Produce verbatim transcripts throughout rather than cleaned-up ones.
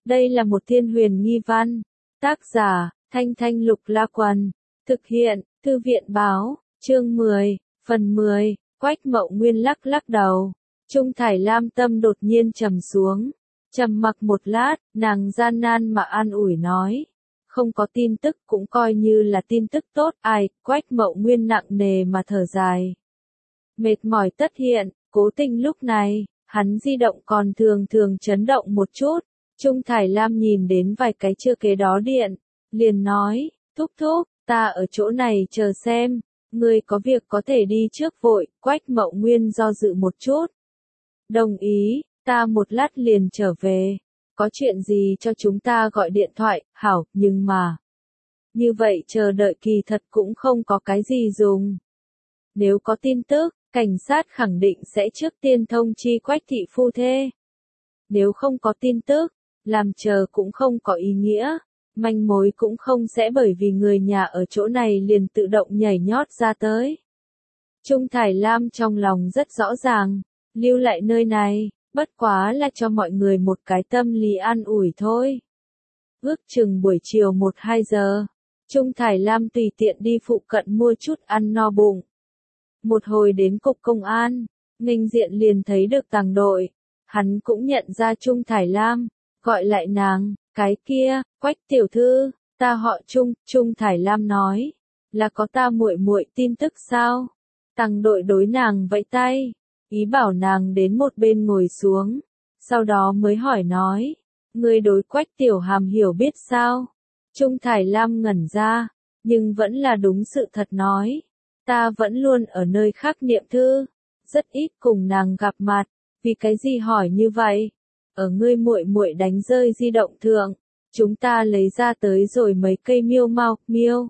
Đây là một thiên huyền nghi văn. Tác giả, Thanh Thanh Lục La Quần. Thực hiện, Thư viện Báo, chương mười, phần mười, Quách Mậu Nguyên lắc lắc đầu. Trung Thải Lam tâm đột nhiên trầm xuống. Trầm mặc một lát, nàng gian nan mà an ủi nói. Không có tin tức cũng coi như là tin tức tốt. Ai, Quách Mậu Nguyên nặng nề mà thở dài. Mệt mỏi tất hiện, cố tình lúc này, hắn di động còn thường thường chấn động một chút. Trung Thải Lam nhìn đến vài cái chưa kế đó điện, liền nói, thúc thúc, ta ở chỗ này chờ xem, ngươi có việc có thể đi trước vội. Quách Mậu Nguyên do dự một chút. Đồng ý, ta một lát liền trở về, có chuyện gì cho chúng ta gọi điện thoại, hảo, nhưng mà, như vậy chờ đợi kỳ thật cũng không có cái gì dùng. Nếu có tin tức, cảnh sát khẳng định sẽ trước tiên thông chi Quách thị phu thê. Nếu không có tin tức, làm chờ cũng không có ý nghĩa, manh mối cũng không sẽ bởi vì người nhà ở chỗ này liền tự động nhảy nhót ra tới. Trung Thải Lam trong lòng rất rõ ràng, lưu lại nơi này, bất quá là cho mọi người một cái tâm lý an ủi thôi. Ước chừng buổi chiều một hai giờ, Trung Thải Lam tùy tiện đi phụ cận mua chút ăn no bụng. Một hồi đến cục công an, nghênh diện liền thấy được Tàng Đội, hắn cũng nhận ra Trung Thải Lam, gọi lại nàng, cái kia, Quách tiểu thư, ta họ Trung. Trung Thải Lam nói, là có ta muội muội tin tức sao? Tàng Đội đối nàng vẫy tay, ý bảo nàng đến một bên ngồi xuống, sau đó mới hỏi nói, ngươi đối Quách tiểu hàm hiểu biết sao? Trung Thải Lam ngẩn ra, nhưng vẫn là đúng sự thật nói, ta vẫn luôn ở nơi khác niệm thư, rất ít cùng nàng gặp mặt, vì cái gì hỏi như vậy? Ở ngươi muội muội đánh rơi di động thượng, chúng ta lấy ra tới rồi mấy cây miêu mau, miêu.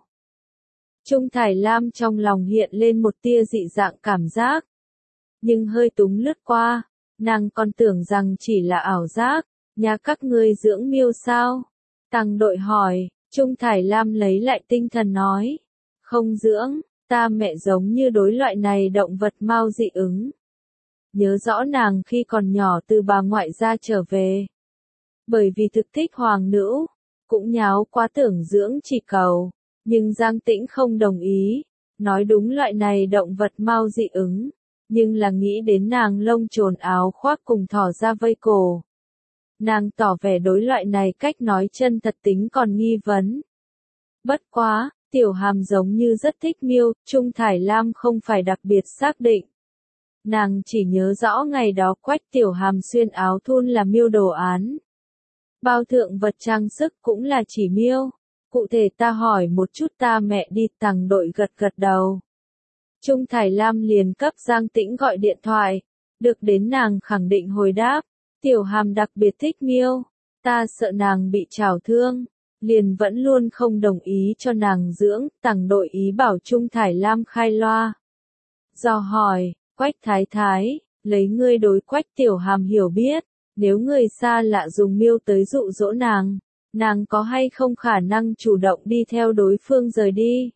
Trung Thải Lam trong lòng hiện lên một tia dị dạng cảm giác, nhưng hơi túng lướt qua, nàng còn tưởng rằng chỉ là ảo giác, nhà các ngươi dưỡng miêu sao? Tàng Đội hỏi, Trung Thải Lam lấy lại tinh thần nói, không dưỡng, ta mẹ giống như đối loại này động vật mau dị ứng. Nhớ rõ nàng khi còn nhỏ từ bà ngoại ra trở về. Bởi vì thực thích hoàng nữ, cũng nháo quá tưởng dưỡng chỉ cầu, nhưng Giang Tĩnh không đồng ý, nói đúng loại này động vật mau dị ứng, nhưng là nghĩ đến nàng lông trồn áo khoác cùng thỏ ra vây cổ. Nàng tỏ vẻ đối loại này cách nói chân thật tính còn nghi vấn. Bất quá, Tiểu Hàm giống như rất thích miêu, Trung Thải Lam không phải đặc biệt xác định. Nàng chỉ nhớ rõ ngày đó Quách Tiểu Hàm xuyên áo thun là miêu đồ án. Bao thượng vật trang sức cũng là chỉ miêu. Cụ thể ta hỏi một chút ta mẹ đi. Tàng Đội gật gật đầu. Trung Thải Lam liền cấp Giang Tĩnh gọi điện thoại. Được đến nàng khẳng định hồi đáp. Tiểu Hàm đặc biệt thích miêu. Ta sợ nàng bị trào thương. Liền vẫn luôn không đồng ý cho nàng dưỡng. Tàng Đội ý bảo Trung Thải Lam khai loa. Do hỏi. Quách thái thái, lấy ngươi đối Quách tiểu hàm hiểu biết, nếu người xa lạ dùng miêu tới dụ dỗ nàng, nàng có hay không khả năng chủ động đi theo đối phương rời đi?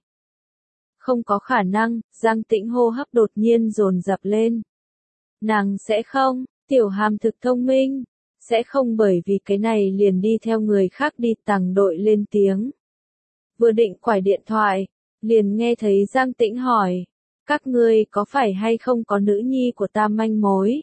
Không có khả năng, Giang Tĩnh hô hấp đột nhiên dồn dập lên. Nàng sẽ không, Tiểu Hàm thực thông minh, sẽ không bởi vì cái này liền đi theo người khác đi. Tàng Đội lên tiếng. Vừa định quải điện thoại, liền nghe thấy Giang Tĩnh hỏi. Các ngươi có phải hay không có nữ nhi của ta manh mối?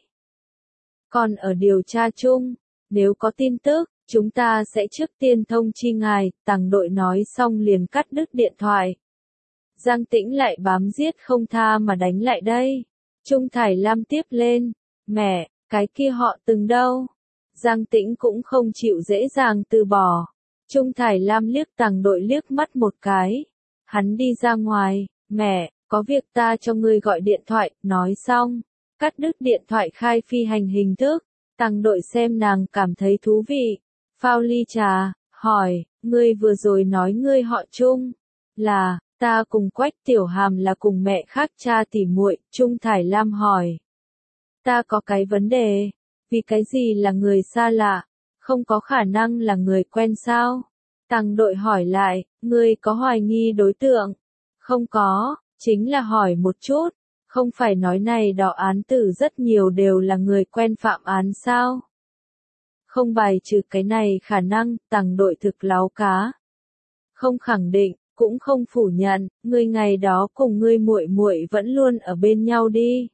Còn ở điều tra chung, nếu có tin tức, chúng ta sẽ trước tiên thông chi ngài. Tàng Đội nói xong liền cắt đứt điện thoại. Giang Tĩnh lại bám giết không tha mà đánh lại đây. Trung Thải Lam tiếp lên, mẹ, cái kia họ từng đâu? Giang Tĩnh cũng không chịu dễ dàng từ bỏ. Trung Thải Lam liếc Tàng Đội liếc mắt một cái. Hắn đi ra ngoài, mẹ. Có việc ta cho ngươi gọi điện thoại, nói xong, cắt đứt điện thoại khai phi hành hình thức. Tàng Đội xem nàng cảm thấy thú vị, phao ly trà, hỏi, ngươi vừa rồi nói ngươi họ Trung, là, ta cùng Quách Tiểu Hàm là cùng mẹ khác cha tỉ muội. Trung Thải Lam hỏi, ta có cái vấn đề, vì cái gì là người xa lạ, không có khả năng là người quen sao? Tàng Đội hỏi lại, ngươi có hoài nghi đối tượng? Không có. Chính là hỏi một chút, không phải nói này đỏ án tử rất nhiều đều là người quen phạm án sao? Không bài trừ cái này khả năng, Tằng Đội thực láo cá. Không khẳng định, cũng không phủ nhận, ngươi ngày đó cùng ngươi muội muội vẫn luôn ở bên nhau đi.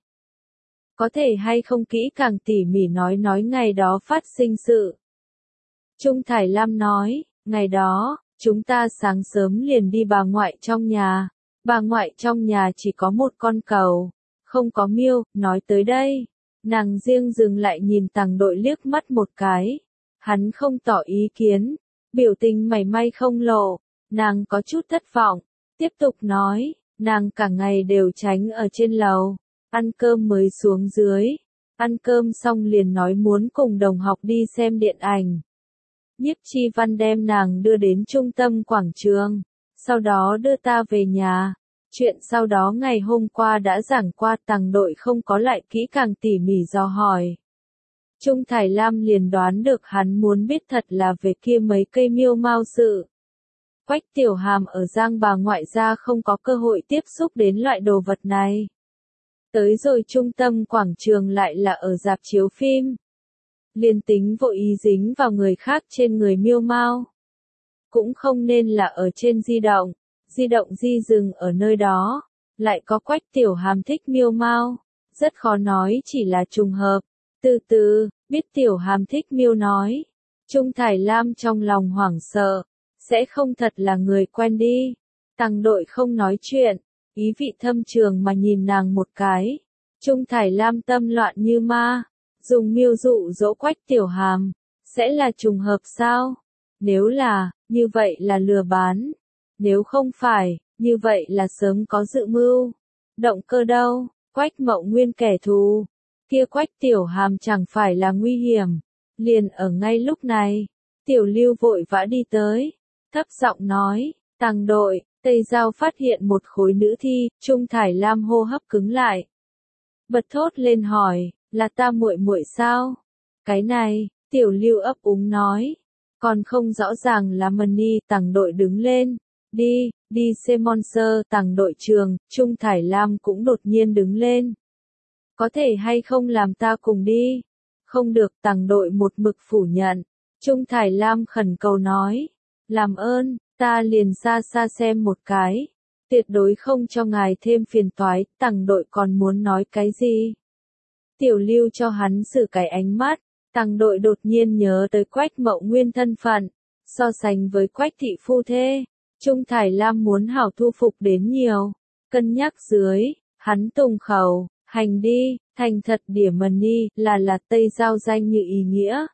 Có thể hay không kỹ càng tỉ mỉ nói nói ngày đó phát sinh sự. Trung Thải Lam nói, ngày đó, chúng ta sáng sớm liền đi bà ngoại trong nhà. Bà ngoại trong nhà chỉ có một con cừu, không có miêu, nói tới đây. Nàng riêng dừng lại nhìn Tằng Đội liếc mắt một cái. Hắn không tỏ ý kiến, biểu tình mảy may không lộ, nàng có chút thất vọng. Tiếp tục nói, nàng cả ngày đều tránh ở trên lầu, ăn cơm mới xuống dưới. Ăn cơm xong liền nói muốn cùng đồng học đi xem điện ảnh. Nhiếp Chi Văn đem nàng đưa đến trung tâm quảng trường, sau đó đưa ta về nhà. Chuyện sau đó ngày hôm qua đã giảng qua, Tằng Đội không có lại kỹ càng tỉ mỉ dò hỏi. Trung Thải Lam liền đoán được hắn muốn biết thật là về kia mấy cây miêu mao sự. Quách Tiểu Hàm ở Giang bà ngoại gia không có cơ hội tiếp xúc đến loại đồ vật này. Tới rồi trung tâm quảng trường lại là ở rạp chiếu phim. Liền tính vội ý dính vào người khác trên người miêu mao. Cũng không nên là ở trên di động. Di động di dừng ở nơi đó, lại có Quách Tiểu Hàm thích miêu mao, rất khó nói chỉ là trùng hợp. Từ từ, biết Tiểu Hàm thích miêu nói, Trung Thải Lam trong lòng hoảng sợ, sẽ không thật là người quen đi. Tằng Đội không nói chuyện, ý vị thâm trường mà nhìn nàng một cái. Trung Thải Lam tâm loạn như ma, dùng miêu dụ dỗ Quách Tiểu Hàm, sẽ là trùng hợp sao? Nếu là, như vậy là lừa bán. Nếu không phải, như vậy là sớm có dự mưu. Động cơ đâu, Quách Mậu Nguyên kẻ thù. Kia Quách Tiểu Hàm chẳng phải là nguy hiểm. Liền ở ngay lúc này, Tiểu Lưu vội vã đi tới. Thấp giọng nói, Tằng Đội, Tây Giao phát hiện một khối nữ thi. Trung Thải Lam hô hấp cứng lại. Bật thốt lên hỏi, là ta muội muội sao? Cái này, Tiểu Lưu ấp úng nói. Còn không rõ ràng là Mani. Tằng Đội đứng lên. Đi, đi xem Monster. Tằng Đội trường, Trung Thải Lam cũng đột nhiên đứng lên. Có thể hay không làm ta cùng đi? Không được. Tằng Đội một mực phủ nhận. Trung Thải Lam khẩn cầu nói. Làm ơn, ta liền xa xa xem một cái. Tuyệt đối không cho ngài thêm phiền toái. Tằng Đội còn muốn nói cái gì? Tiểu Lưu cho hắn xử cái ánh mắt. Tằng Đội đột nhiên nhớ tới Quách Mậu Nguyên thân phận. So sánh với Quách thị phu thê, Trung Thải Lam muốn hảo thu phục đến nhiều. Cân nhắc dưới, hắn tùng khẩu, hành đi, thành thật điểm Mani, là là Tây Giao danh như ý nghĩa.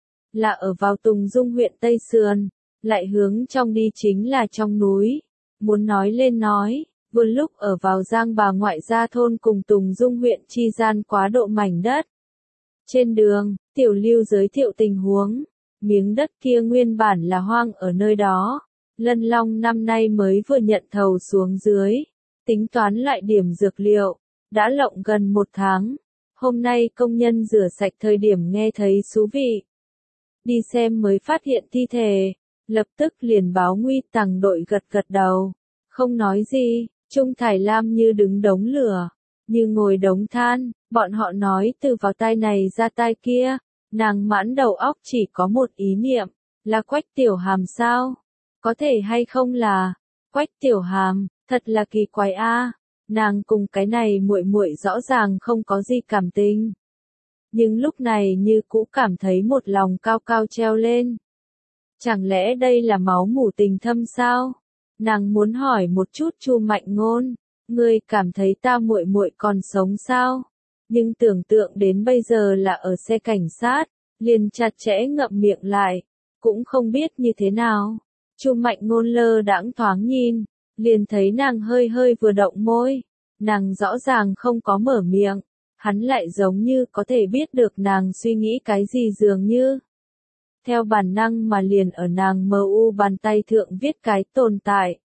Là ở vào Tùng Dung huyện Tây Sườn, lại hướng trong đi chính là trong núi. Muốn nói lên nói, vừa lúc ở vào Giang bà ngoại gia thôn cùng Tùng Dung huyện chi gian quá độ mảnh đất. Trên đường, Tiểu Lưu giới thiệu tình huống. Miếng đất kia nguyên bản là hoang ở nơi đó. Lân Long năm nay mới vừa nhận thầu xuống dưới. Tính toán lại điểm dược liệu. Đã lộng gần một tháng. Hôm nay công nhân rửa sạch thời điểm nghe thấy thú vị. Đi xem mới phát hiện thi thể. Lập tức liền báo nguy. Tằng Đội gật gật đầu. Không nói gì. Trung Thải Lam như đứng đống lửa. Như ngồi đống than. Bọn họ nói từ vào tai này ra tai kia. Nàng mãn đầu óc chỉ có một ý niệm. Là Quách Tiểu Hàm sao? Có thể hay không là Quách Tiểu Hàm, thật là kỳ quái a. Nàng cùng cái này muội muội rõ ràng không có gì cảm tình. Nhưng lúc này như cũ cảm thấy một lòng cao cao treo lên. Chẳng lẽ đây là máu mủ tình thâm sao? Nàng muốn hỏi một chút Chu Mạnh Ngôn, ngươi cảm thấy ta muội muội còn sống sao? Nhưng tưởng tượng đến bây giờ là ở xe cảnh sát, liền chặt chẽ ngậm miệng lại, cũng không biết như thế nào. Chu Mạnh Ngôn lơ đãng thoáng nhìn, liền thấy nàng hơi hơi vừa động môi, nàng rõ ràng không có mở miệng, hắn lại giống như có thể biết được nàng suy nghĩ cái gì dường như. Theo bản năng mà liền ở nàng mờ u bàn tay thượng viết cái tồn tại.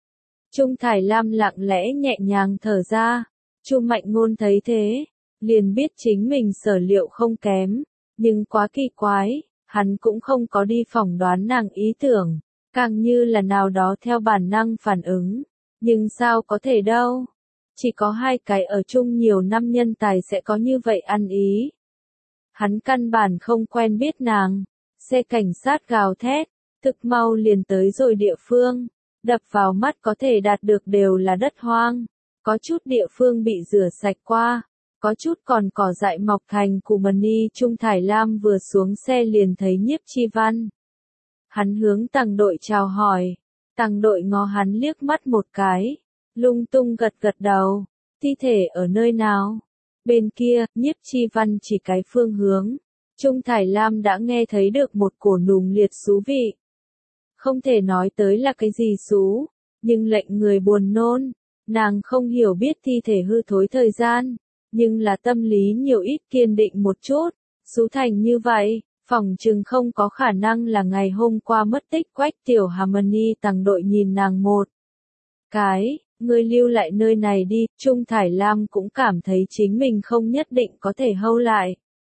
Trung Thải Lam lặng lẽ nhẹ nhàng thở ra, Chu Mạnh Ngôn thấy thế, liền biết chính mình sở liệu không kém, nhưng quá kỳ quái, hắn cũng không có đi phỏng đoán nàng ý tưởng, càng như là nào đó theo bản năng phản ứng, nhưng sao có thể đâu, chỉ có hai cái ở chung nhiều năm nhân tài sẽ có như vậy ăn ý. Hắn căn bản không quen biết nàng. Xe cảnh sát gào thét, thực mau liền tới rồi địa phương. Đập vào mắt có thể đạt được đều là đất hoang. Có chút địa phương bị rửa sạch qua. Có chút còn cỏ dại mọc thành củ mần y. Trung Thải Lam vừa xuống xe liền thấy Nhiếp Chi Văn. Hắn hướng Tằng Đội chào hỏi. Tằng Đội ngó hắn liếc mắt một cái. Lung tung gật gật đầu. Thi thể ở nơi nào? Bên kia, Nhiếp Chi Văn chỉ cái phương hướng. Trung Thải Lam đã nghe thấy được một cổ nùng liệt xú vị. Không thể nói tới là cái gì xú, nhưng lệnh người buồn nôn. Nàng không hiểu biết thi thể hư thối thời gian, nhưng là tâm lý nhiều ít kiên định một chút. Xú thành như vậy, phỏng chừng không có khả năng là ngày hôm qua mất tích. Quách Tiểu Harmony Tằng Đội nhìn nàng một cái. Ngươi lưu lại nơi này đi. Trung Thải Lam cũng cảm thấy chính mình không nhất định có thể hâu lại.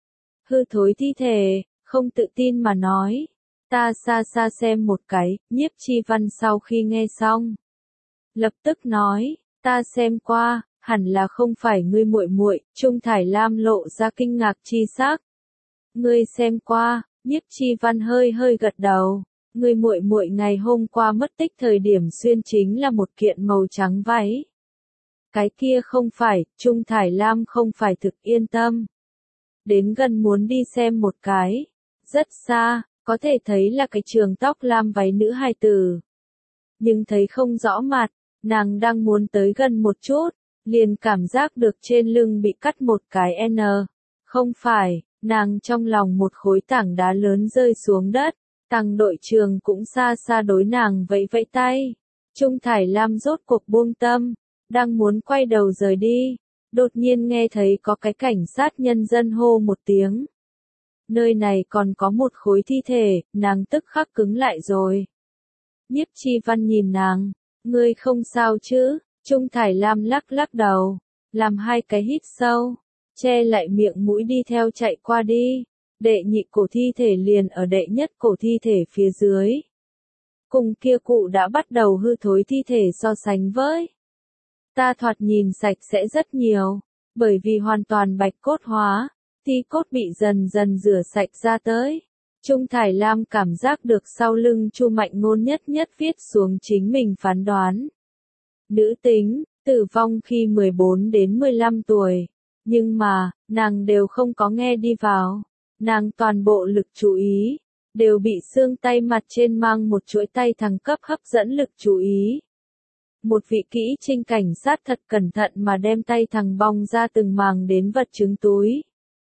Hư thối thi thể, không tự tin mà nói. Ta xa xa xem một cái. Nhiếp Chi Văn sau khi nghe xong, lập tức nói, ta xem qua, hẳn là không phải ngươi muội muội. Trung Thải Lam lộ ra kinh ngạc chi sắc. Ngươi xem qua? Nhiếp Chi Văn hơi hơi gật đầu. Người muội muội ngày hôm qua mất tích thời điểm xuyên chính là một kiện màu trắng váy. Cái kia không phải, Trung Thải Lam không phải thực yên tâm. Đến gần muốn đi xem một cái. Rất xa, có thể thấy là cái trường tóc lam váy nữ hài tử. Nhưng thấy không rõ mặt, nàng đang muốn tới gần một chút, liền cảm giác được trên lưng bị cắt một cái N. Không phải, nàng trong lòng một khối tảng đá lớn rơi xuống đất. Tằng Đội trưởng cũng xa xa đối nàng vẫy vẫy tay. Trung Thải Lam rốt cuộc buông tâm, đang muốn quay đầu rời đi, đột nhiên nghe thấy có cái cảnh sát nhân dân hô một tiếng. Nơi này còn có một khối thi thể, nàng tức khắc cứng lại rồi. Nhiếp Chi Văn nhìn nàng, ngươi không sao chứ? Trung Thải Lam lắc lắc đầu, làm hai cái hít sâu, che lại miệng mũi đi theo chạy qua đi. Đệ nhị cổ thi thể liền ở đệ nhất cổ thi thể phía dưới. Cùng kia cụ đã bắt đầu hư thối thi thể so sánh với. Ta thoạt nhìn sạch sẽ rất nhiều, bởi vì hoàn toàn bạch cốt hóa, thi cốt bị dần dần rửa sạch ra tới. Trung Thải Lam cảm giác được sau lưng Chu Mạnh Ngôn nhất nhất viết xuống chính mình phán đoán. Nữ tính, tử vong khi mười bốn đến mười lăm tuổi, nhưng mà, nàng đều không có nghe đi vào. Nàng toàn bộ lực chú ý, đều bị xương tay mặt trên mang một chuỗi tay thẳng cấp hấp dẫn lực chú ý. Một vị kỹ trinh cảnh sát thật cẩn thận mà đem tay thẳng bong ra từng màng đến vật chứng túi.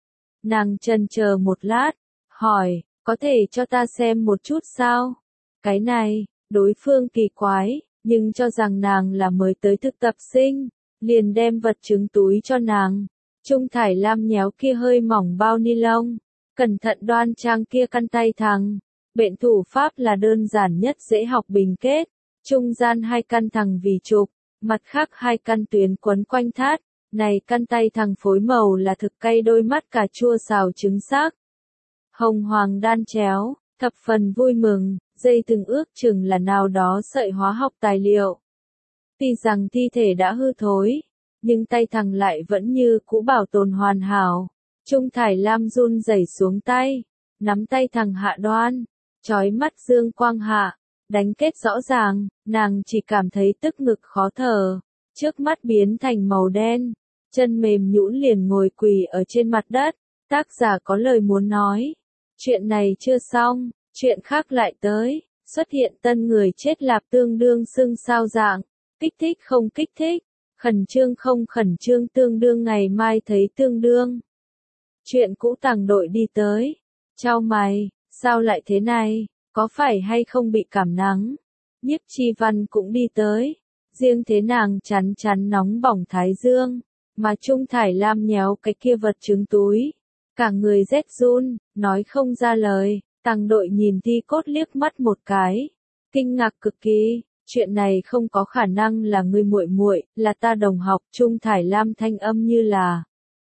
Nàng chần chờ một lát, hỏi, có thể cho ta xem một chút sao? Cái này, đối phương kỳ quái, nhưng cho rằng nàng là mới tới thực tập sinh, liền đem vật chứng túi cho nàng. Trung Thải Lam nhéo kia hơi mỏng bao ni lông. Cẩn thận đoan trang kia căn tay thẳng. Bệnh thủ pháp là đơn giản nhất dễ học bình kết. Trung gian hai căn thẳng vì trục, mặt khác hai căn tuyến quấn quanh thắt. Này căn tay thẳng phối màu là thực cay đôi mắt cà chua xào trứng xác. Hồng hoàng đan chéo, thập phần vui mừng, dây từng ước chừng là nào đó sợi hóa học tài liệu. Tuy rằng thi thể đã hư thối, nhưng tay thẳng lại vẫn như cũ bảo tồn hoàn hảo. Trung Thải Lam run rẩy xuống tay, nắm tay thẳng hạ đoan, chói mắt dương quang hạ, đánh kết rõ ràng, nàng chỉ cảm thấy tức ngực khó thở, trước mắt biến thành màu đen, chân mềm nhũn liền ngồi quỳ ở trên mặt đất. Tác giả có lời muốn nói, chuyện này chưa xong, chuyện khác lại tới, xuất hiện tân người chết lạp tương đương xưng sao dạng, kích thích không kích thích, khẩn trương không khẩn trương tương đương ngày mai thấy tương đương. Chuyện cũ Tằng Đội đi tới, chau mày, sao lại thế này, có phải hay không bị cảm nắng? Nhiếp Chi Văn cũng đi tới, riêng thế nàng chắn chắn nóng bỏng thái dương, mà Trung Thải Lam nhéo cái kia vật chứng túi, cả người rét run, nói không ra lời. Tằng Đội nhìn thi cốt liếc mắt một cái, kinh ngạc cực kỳ, chuyện này không có khả năng là ngươi muội muội, là ta đồng học. Trung Thải Lam thanh âm như là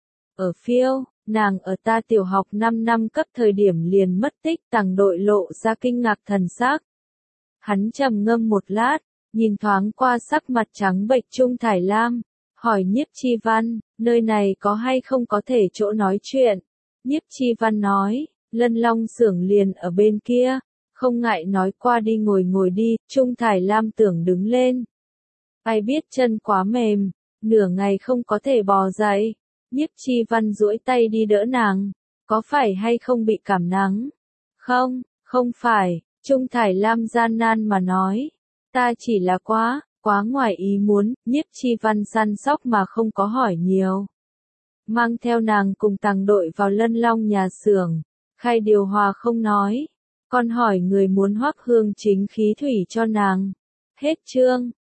ở phiêu. Nàng ở ta tiểu học năm năm cấp thời điểm liền mất tích. Tằng Đội lộ ra kinh ngạc thần sắc. Hắn trầm ngâm một lát, nhìn thoáng qua sắc mặt trắng bệch Trung Thải Lam, hỏi Nhiếp Chi Văn, nơi này có hay không có thể chỗ nói chuyện. Nhiếp Chi Văn nói, Lân Long xưởng liền ở bên kia, không ngại nói qua đi ngồi ngồi đi, Trung Thải Lam tưởng đứng lên. Ai biết chân quá mềm, nửa ngày không có thể bò dậy. Nhiếp Chi Văn duỗi tay đi đỡ nàng, có phải hay không bị cảm nắng? Không, không phải, Trung Thải Lam gian nan mà nói, ta chỉ là quá, quá ngoài ý muốn, Nhiếp Chi Văn săn sóc mà không có hỏi nhiều. Mang theo nàng cùng tàng đội vào Lân Long nhà xưởng, khai điều hòa không nói, còn hỏi người muốn Hoắc Hương Chính khí thủy cho nàng. Hết chương.